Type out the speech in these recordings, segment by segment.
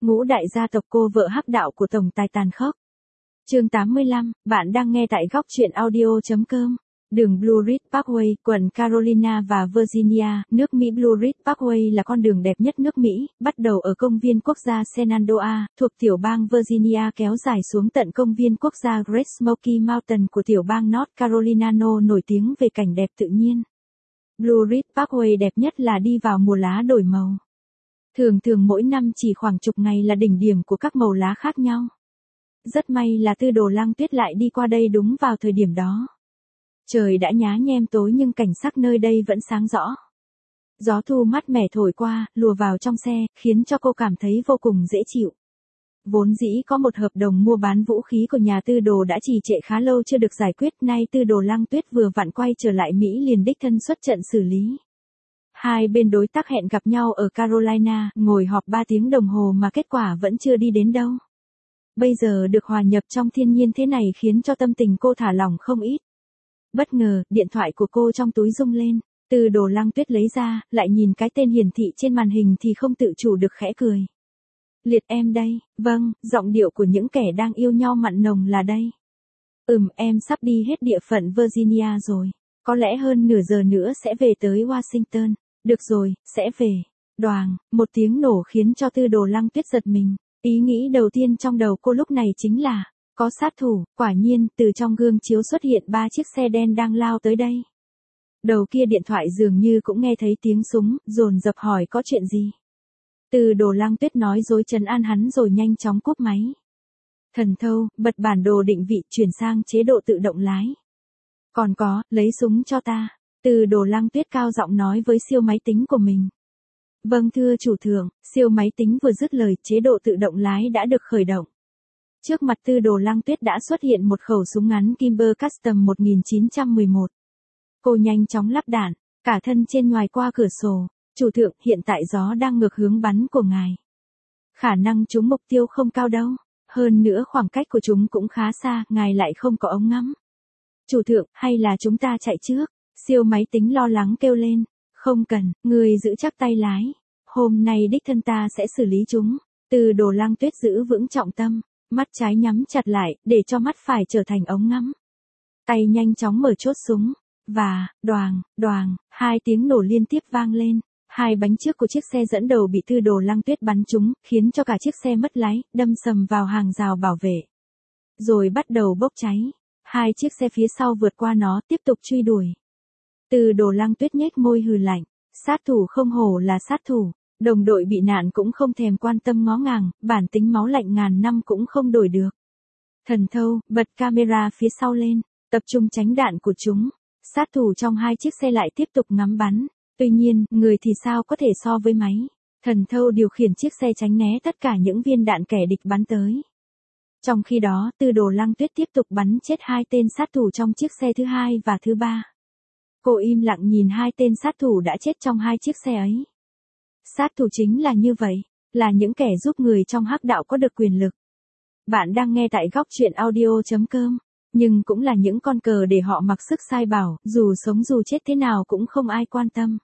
Ngũ đại gia tộc cô vợ hắc đạo của tổng tài tàn khốc. Chương 85, bạn đang nghe tại góc truyện audio.com. Đường Blue Ridge Parkway, quận Carolina và Virginia, nước Mỹ. Blue Ridge Parkway là con đường đẹp nhất nước Mỹ, bắt đầu ở công viên quốc gia Shenandoah, thuộc tiểu bang Virginia kéo dài xuống tận công viên quốc gia Great Smoky Mountain của tiểu bang North Carolina nổi tiếng về cảnh đẹp tự nhiên. Blue Ridge Parkway đẹp nhất là đi vào mùa lá đổi màu. Thường mỗi năm chỉ khoảng chục ngày là đỉnh điểm của các màu lá khác nhau. Rất may là Tư Đồ Lăng Tuyết lại đi qua đây đúng vào thời điểm đó. Trời đã nhá nhem tối nhưng cảnh sắc nơi đây vẫn sáng rõ. Gió thu mát mẻ thổi qua, lùa vào trong xe, khiến cho cô cảm thấy vô cùng dễ chịu. Vốn dĩ có một hợp đồng mua bán vũ khí của nhà Tư Đồ đã trì trệ khá lâu chưa được giải quyết, nay Tư Đồ Lăng Tuyết vừa vặn quay trở lại Mỹ liền đích thân xuất trận xử lý. Hai bên đối tác hẹn gặp nhau ở Carolina, ngồi họp 3 tiếng đồng hồ mà kết quả vẫn chưa đi đến đâu. Bây giờ được hòa nhập trong thiên nhiên thế này khiến cho tâm tình cô thả lỏng không ít. Bất ngờ, điện thoại của cô trong túi rung lên, Tư Đồ Lăng Tuyết lấy ra, lại nhìn cái tên hiển thị trên màn hình thì không tự chủ được khẽ cười. Liệt em đây, vâng, giọng điệu của những kẻ đang yêu nhau mặn nồng là đây. Em sắp đi hết địa phận Virginia rồi, có lẽ hơn nửa giờ nữa sẽ về tới Washington. Được rồi, sẽ về. Đoàng, một tiếng nổ khiến cho Tư Đồ Lăng Tuyết giật mình. Ý nghĩ đầu tiên trong đầu cô lúc này chính là, có sát thủ. Quả nhiên, từ trong gương chiếu xuất hiện 3 chiếc xe đen đang lao tới đây. Đầu kia điện thoại dường như cũng nghe thấy tiếng súng, dồn dập hỏi có chuyện gì. Tư Đồ Lăng Tuyết nói dối trấn an hắn rồi nhanh chóng cúp máy. Thần thâu, bật bản đồ định vị, chuyển sang chế độ tự động lái. Còn có, lấy súng cho ta. Tư Đồ Lăng Tuyết cao giọng nói với siêu máy tính của mình. Vâng thưa chủ thượng, siêu máy tính vừa dứt lời, chế độ tự động lái đã được khởi động. Trước mặt Tư Đồ Lăng Tuyết đã xuất hiện một khẩu súng ngắn Kimber Custom 1911. Cô nhanh chóng lắp đạn, cả thân trên ngoài qua cửa sổ. Chủ thượng, hiện tại gió đang ngược hướng bắn của ngài. Khả năng trúng mục tiêu không cao đâu. Hơn nữa khoảng cách của chúng cũng khá xa, ngài lại không có ống ngắm. Chủ thượng, hay là chúng ta chạy trước? Siêu máy tính lo lắng kêu lên. Không cần, người giữ chắc tay lái. Hôm nay đích thân ta sẽ xử lý chúng. Tư Đồ Lăng Tuyết giữ vững trọng tâm, mắt trái nhắm chặt lại, để cho mắt phải trở thành ống ngắm. Tay nhanh chóng mở chốt súng. Và, đoàng, 2 tiếng nổ liên tiếp vang lên. 2 bánh trước của chiếc xe dẫn đầu bị Tư Đồ Lăng Tuyết bắn trúng, khiến cho cả chiếc xe mất lái, đâm sầm vào hàng rào bảo vệ. Rồi bắt đầu bốc cháy. 2 chiếc xe phía sau vượt qua nó, tiếp tục truy đuổi. Tư Đồ Lăng Tuyết nhếch môi hừ lạnh, sát thủ không hổ là sát thủ, đồng đội bị nạn cũng không thèm quan tâm ngó ngàng, bản tính máu lạnh ngàn năm cũng không đổi được. Thần thâu, bật camera phía sau lên, tập trung tránh đạn của chúng. Sát thủ trong 2 chiếc xe lại tiếp tục ngắm bắn, tuy nhiên, người thì sao có thể so với máy. Thần thâu điều khiển chiếc xe tránh né tất cả những viên đạn kẻ địch bắn tới. Trong khi đó, Tư Đồ Lăng Tuyết tiếp tục bắn chết 2 tên sát thủ trong chiếc xe thứ 2 và thứ 3. Cô im lặng nhìn 2 tên sát thủ đã chết trong 2 chiếc xe ấy. Sát thủ chính là như vậy, là những kẻ giúp người trong hắc đạo có được quyền lực. Bạn đang nghe tại góc truyện audio.com, nhưng cũng là những con cờ để họ mặc sức sai bảo, dù sống dù chết thế nào cũng không ai quan tâm.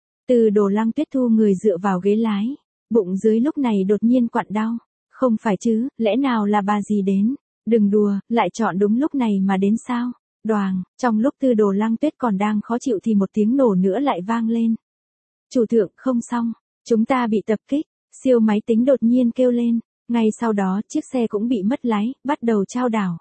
Tư Đồ Lăng Tuyết thu người dựa vào ghế lái, bụng dưới lúc này đột nhiên quặn đau. Không phải chứ, lẽ nào là bà gì đến? Đừng đùa, lại chọn đúng lúc này mà đến sao? Đoàng, trong lúc Tư Đồ Lăng Tuyết còn đang khó chịu thì một tiếng nổ nữa lại vang lên. Chủ thượng, không xong, chúng ta bị tập kích, siêu máy tính đột nhiên kêu lên, ngay sau đó chiếc xe cũng bị mất lái, bắt đầu chao đảo.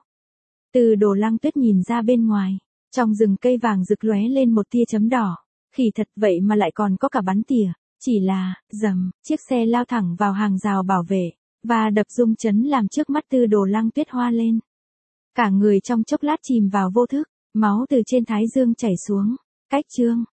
Tư Đồ Lăng Tuyết nhìn ra bên ngoài, trong rừng cây vàng rực lóe lên một tia chấm đỏ, khỉ thật vậy mà lại còn có cả bắn tỉa, chỉ là, rầm, chiếc xe lao thẳng vào hàng rào bảo vệ, và đập rung chấn làm trước mắt Tư Đồ Lăng Tuyết hoa lên. Cả người trong chốc lát chìm vào vô thức, máu từ trên thái dương chảy xuống. Cách chương